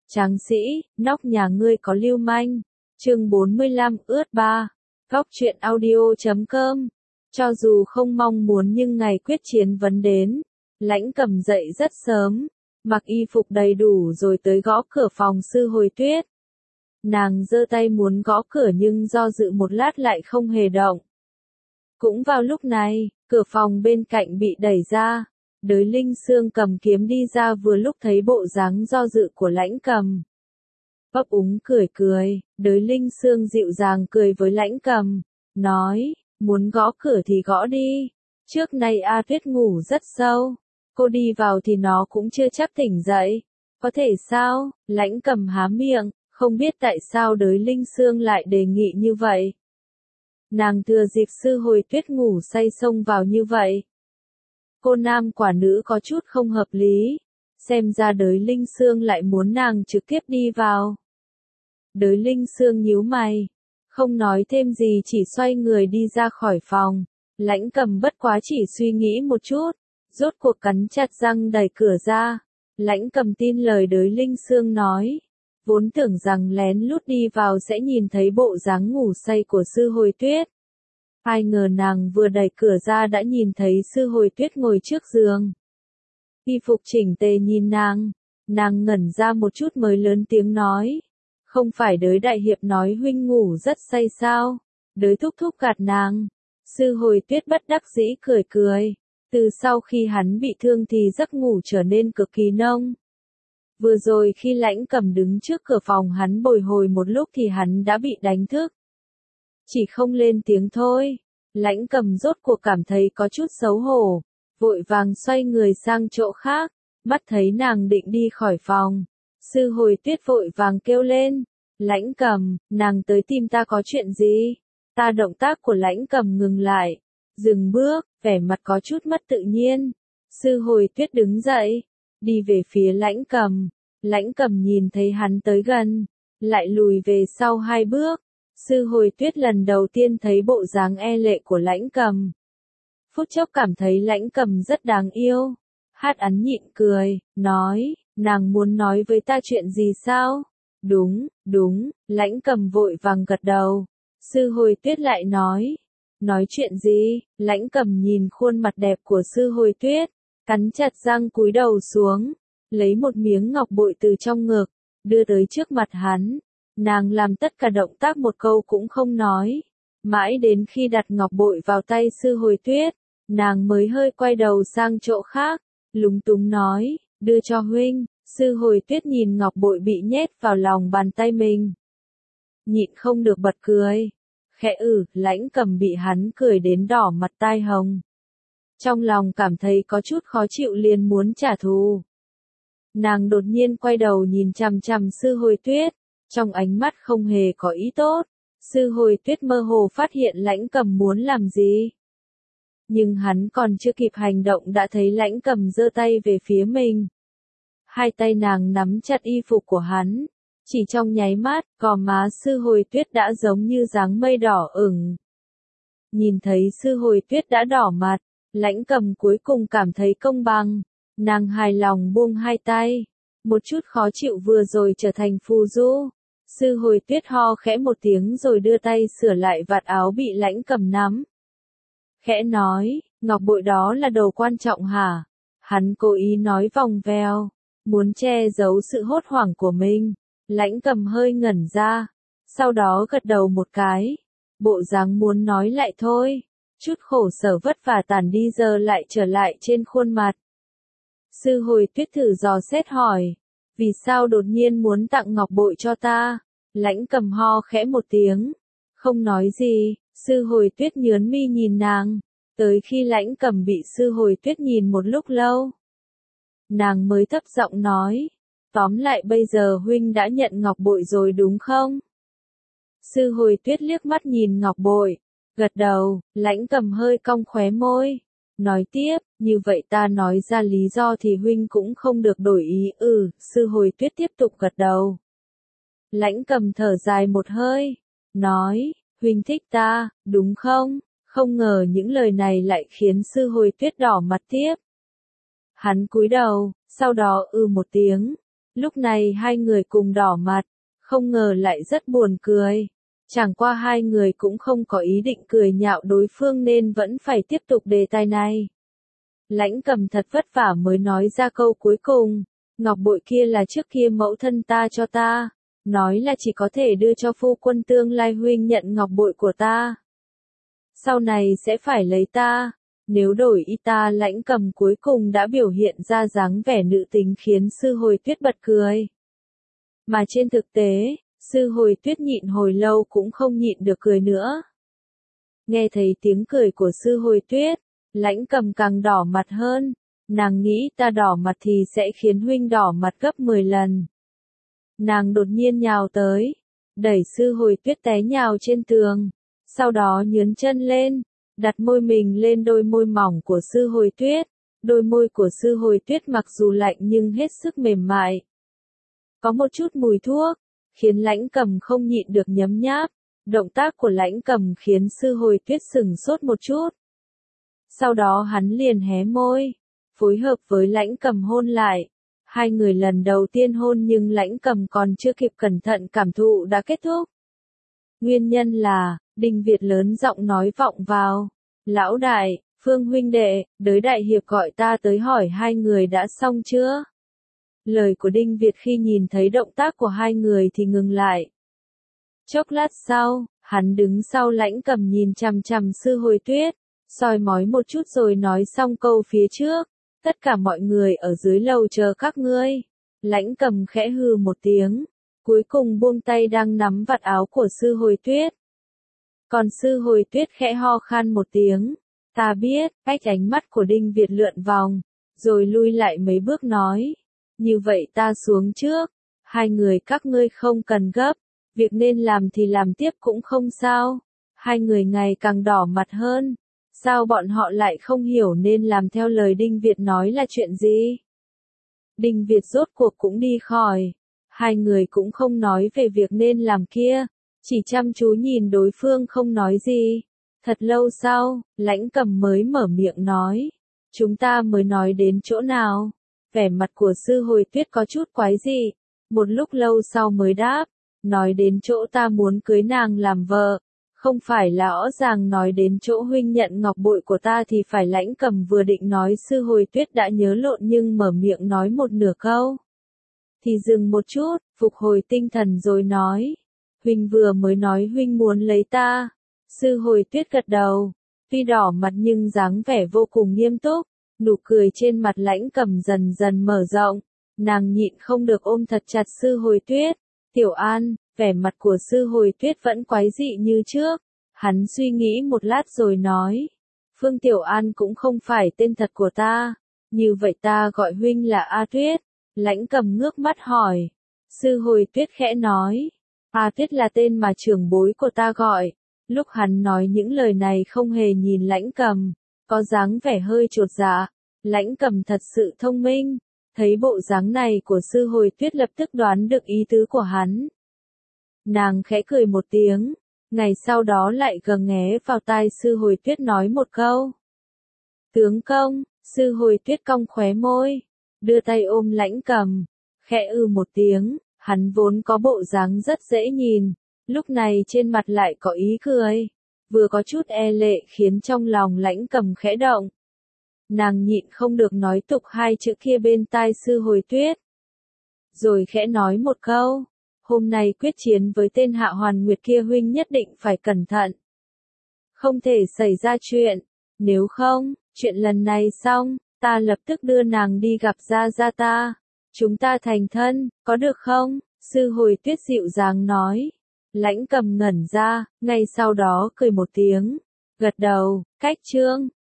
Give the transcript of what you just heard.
Tráng sĩ, nóc nhà ngươi có lưu manh. Chương 45 ướt ba. Góc truyện audio.com. Cho dù không mong muốn nhưng ngày quyết chiến vẫn đến. Lãnh Cầm dậy rất sớm, mặc y phục đầy đủ rồi tới gõ cửa phòng Sư Hồi Tuyết. Nàng giơ tay muốn gõ cửa nhưng do dự một lát lại không hề động. Cũng vào lúc này, cửa phòng bên cạnh bị đẩy ra. Đới Linh Sương cầm kiếm đi ra vừa lúc thấy bộ dáng do dự của Lãnh Cầm. Ấp úng cười, Đới Linh Sương dịu dàng cười với Lãnh Cầm, nói, muốn gõ cửa thì gõ đi. Trước nay A Tuyết ngủ rất sâu, cô đi vào thì nó cũng chưa chắc tỉnh dậy. Có thể sao? Lãnh Cầm há miệng, không biết tại sao Đới Linh Sương lại đề nghị như vậy. Nàng thừa dịp Sư Hồi Tuyết ngủ say xông vào như vậy. Cô nam quả nữ có chút không hợp lý, xem ra Đới Linh Sương lại muốn nàng trực tiếp đi vào. Đới Linh Sương nhíu mày, không nói thêm gì chỉ xoay người đi ra khỏi phòng. Lãnh Cầm bất quá chỉ suy nghĩ một chút, rốt cuộc cắn chặt răng đẩy cửa ra. Lãnh Cầm tin lời Đới Linh Sương nói, vốn tưởng rằng lén lút đi vào sẽ nhìn thấy bộ dáng ngủ say của Sư Hồi Tuyết. Ai ngờ nàng vừa đẩy cửa ra đã nhìn thấy Sư Hồi Tuyết ngồi trước giường. Y phục chỉnh tề nhìn nàng ngẩn ra một chút mới lớn tiếng nói. Không phải Đới đại hiệp nói huynh ngủ rất say sao? Đới thúc thúc gạt nàng. Sư Hồi Tuyết bất đắc dĩ cười. Từ sau khi hắn bị thương thì giấc ngủ trở nên cực kỳ nông. Vừa rồi khi Lãnh Cầm đứng trước cửa phòng hắn bồi hồi một lúc thì hắn đã bị đánh thức. Chỉ không lên tiếng thôi. Lãnh Cầm rốt cuộc cảm thấy có chút xấu hổ, vội vàng xoay người sang chỗ khác, mắt thấy nàng định đi khỏi phòng. Sư Hồi Tuyết vội vàng kêu lên, Lãnh Cầm, nàng tới tìm ta có chuyện gì? Động tác của Lãnh Cầm ngừng lại, dừng bước, vẻ mặt có chút mất tự nhiên. Sư Hồi Tuyết đứng dậy, đi về phía Lãnh Cầm. Lãnh Cầm nhìn thấy hắn tới gần, lại lùi về sau 2 bước. Sư Hồi Tuyết lần đầu tiên thấy bộ dáng e lệ của Lãnh Cầm. Phút chốc cảm thấy Lãnh Cầm rất đáng yêu. Hát ắn nhịn cười, nói, nàng muốn nói với ta chuyện gì sao? Đúng, Lãnh Cầm vội vàng gật đầu. Sư Hồi Tuyết lại nói chuyện gì? Lãnh Cầm nhìn khuôn mặt đẹp của Sư Hồi Tuyết, cắn chặt răng cúi đầu xuống, lấy một miếng ngọc bội từ trong ngực, đưa tới trước mặt hắn. Nàng làm tất cả động tác một câu cũng không nói. Mãi đến khi đặt ngọc bội vào tay Sư Hồi Tuyết, nàng mới hơi quay đầu sang chỗ khác, lúng túng nói, đưa cho huynh. Sư Hồi Tuyết nhìn ngọc bội bị nhét vào lòng bàn tay mình, nhịn không được bật cười. Khẽ Lãnh Cầm bị hắn cười đến đỏ mặt tai hồng. Trong lòng cảm thấy có chút khó chịu liền muốn trả thù. Nàng đột nhiên quay đầu nhìn chằm chằm Sư Hồi Tuyết, trong ánh mắt không hề có ý tốt. Sư Hồi Tuyết mơ hồ phát hiện Lãnh Cầm muốn làm gì. Nhưng hắn còn chưa kịp hành động đã thấy Lãnh Cầm giơ tay về phía mình. Hai tay nàng nắm chặt y phục của hắn. Chỉ trong nháy mắt, gò má Sư Hồi Tuyết đã giống như dáng mây đỏ ửng. Nhìn thấy Sư Hồi Tuyết đã đỏ mặt, Lãnh Cầm cuối cùng cảm thấy công bằng. Nàng hài lòng buông hai tay. Một chút khó chịu vừa rồi trở thành phù du. Sư Hồi Tuyết ho khẽ một tiếng rồi đưa tay sửa lại vạt áo bị Lãnh Cầm nắm. Khẽ nói, ngọc bội đó là đồ quan trọng hả? Hắn cố ý nói vòng vèo, muốn che giấu sự hốt hoảng của mình. Lãnh Cầm hơi ngẩn ra, sau đó gật đầu một cái. Bộ dáng muốn nói lại thôi. Chút khổ sở vất vả tàn đi giờ lại trở lại trên khuôn mặt. Sư Hồi Tuyết thử dò xét hỏi, vì sao đột nhiên muốn tặng ngọc bội cho ta? Lãnh Cầm ho khẽ một tiếng, không nói gì. Sư Hồi Tuyết nhớn mi nhìn nàng, tới khi Lãnh Cầm bị Sư Hồi Tuyết nhìn một lúc lâu, nàng mới thấp giọng nói, tóm lại bây giờ huynh đã nhận ngọc bội rồi đúng không? Sư Hồi Tuyết liếc mắt nhìn ngọc bội, gật đầu. Lãnh Cầm hơi cong khóe môi, nói tiếp, như vậy ta nói ra lý do thì huynh cũng không được đổi ý. Sư Hồi Tuyết tiếp tục gật đầu. Lãnh Cầm thở dài một hơi, nói, huynh thích ta, đúng không? Không ngờ những lời này lại khiến Sư Hồi Tuyết đỏ mặt tiếp. Hắn cúi đầu, sau đó một tiếng, Lúc này hai người cùng đỏ mặt, không ngờ lại rất buồn cười. Chẳng qua hai người cũng không có ý định cười nhạo đối phương nên vẫn phải tiếp tục đề tài này. Lãnh Cầm thật vất vả mới nói ra câu cuối cùng, ngọc bội kia là trước kia mẫu thân ta cho ta, nói là chỉ có thể đưa cho phu quân tương lai huynh nhận ngọc bội của ta. Sau này sẽ phải lấy ta, nếu đổi y ta. Lãnh Cầm cuối cùng đã biểu hiện ra dáng vẻ nữ tính khiến Sư Hồi Tuyết bật cười. Mà trên thực tế, Sư Hồi Tuyết nhịn hồi lâu cũng không nhịn được cười nữa. Nghe thấy tiếng cười của Sư Hồi Tuyết, Lãnh Cầm càng đỏ mặt hơn, nàng nghĩ ta đỏ mặt thì sẽ khiến huynh đỏ mặt gấp 10 lần. Nàng đột nhiên nhào tới, đẩy Sư Hồi Tuyết té nhào trên tường, sau đó nhướn chân lên, đặt môi mình lên đôi môi mỏng của Sư Hồi Tuyết. Đôi môi của Sư Hồi Tuyết mặc dù lạnh nhưng hết sức mềm mại. Có một chút mùi thuốc, khiến Lãnh Cầm không nhịn được nhấm nháp. Động tác của Lãnh Cầm khiến Sư Hồi Tuyết sửng sốt một chút. Sau đó hắn liền hé môi, phối hợp với Lãnh Cầm hôn lại. Hai người lần đầu tiên hôn nhưng Lãnh Cầm còn chưa kịp cẩn thận cảm thụ đã kết thúc. Nguyên nhân là, Đinh Việt lớn giọng nói vọng vào. Lão đại, Phương huynh đệ, đới đại hiệp gọi ta tới hỏi hai người đã xong chưa? Lời của Đinh Việt khi nhìn thấy động tác của hai người thì ngừng lại. Chốc lát sau, hắn đứng sau Lãnh Cầm nhìn chằm chằm Sư Hồi Tuyết, soi mói một chút rồi nói xong câu phía trước. Tất cả mọi người ở dưới lầu chờ các ngươi. Lãnh Cầm khẽ hừ một tiếng, cuối cùng buông tay đang nắm vạt áo của Sư Hồi Tuyết. Còn Sư Hồi Tuyết khẽ ho khan một tiếng. Ta biết, cách ánh mắt của Đinh Việt lượn vòng, rồi lui lại mấy bước nói. Như vậy ta xuống trước, hai người các ngươi không cần gấp, việc nên làm thì làm tiếp cũng không sao. Hai người ngày càng đỏ mặt hơn, sao bọn họ lại không hiểu nên làm theo lời Đinh Việt nói là chuyện gì? Đinh Việt rốt cuộc cũng đi khỏi, hai người cũng không nói về việc nên làm kia, chỉ chăm chú nhìn đối phương không nói gì. Thật lâu sau, Lãnh Cầm mới mở miệng nói, chúng ta mới nói đến chỗ nào? Vẻ mặt của Sư Hồi Tuyết có chút quái dị, một lúc lâu sau mới đáp, nói đến chỗ ta muốn cưới nàng làm vợ, không phải là rõ ràng nói đến chỗ huynh nhận ngọc bội của ta thì phải. Lãnh Cầm vừa định nói Sư Hồi Tuyết đã nhớ lộn nhưng mở miệng nói một nửa câu. Thì dừng một chút, phục hồi tinh thần rồi nói, huynh vừa mới nói huynh muốn lấy ta. Sư Hồi Tuyết gật đầu, tuy đỏ mặt nhưng dáng vẻ vô cùng nghiêm túc, nụ cười trên mặt Lãnh Cầm dần dần mở rộng, nàng nhịn không được ôm thật chặt Sư Hồi Tuyết. Tiểu An, vẻ mặt của Sư Hồi Tuyết vẫn quái dị như trước, hắn suy nghĩ một lát rồi nói, Phương Tiểu An cũng không phải tên thật của ta, như vậy ta gọi huynh là A Tuyết. Lãnh Cầm ngước mắt hỏi, Sư Hồi Tuyết khẽ nói, A Tuyết là tên mà trưởng bối của ta gọi. Lúc hắn nói những lời này không hề nhìn Lãnh Cầm, có dáng vẻ hơi chột dạ. Lãnh Cầm thật sự thông minh, thấy bộ dáng này của Sư Hồi Tuyết lập tức đoán được ý tứ của hắn. Nàng khẽ cười một tiếng, ngày sau đó lại gờ nghé vào tai Sư Hồi Tuyết nói một câu. Tướng công. Sư Hồi Tuyết cong khóe môi, đưa tay ôm Lãnh Cầm, khẽ một tiếng, hắn vốn có bộ dáng rất dễ nhìn, lúc này trên mặt lại có ý cười, vừa có chút e lệ khiến trong lòng Lãnh Cầm khẽ động. Nàng nhịn không được nói tục hai chữ kia bên tai Sư Hồi Tuyết. Rồi khẽ nói một câu, hôm nay quyết chiến với tên Hạ Hoàn Nguyệt kia huynh nhất định phải cẩn thận. Không thể xảy ra chuyện, nếu không, chuyện lần này xong, ta lập tức đưa nàng đi gặp gia gia ta. Chúng ta thành thân, có được không? Sư Hồi Tuyết dịu dàng nói. Lãnh Cầm ngẩn ra, ngay sau đó cười một tiếng, gật đầu, cách chương.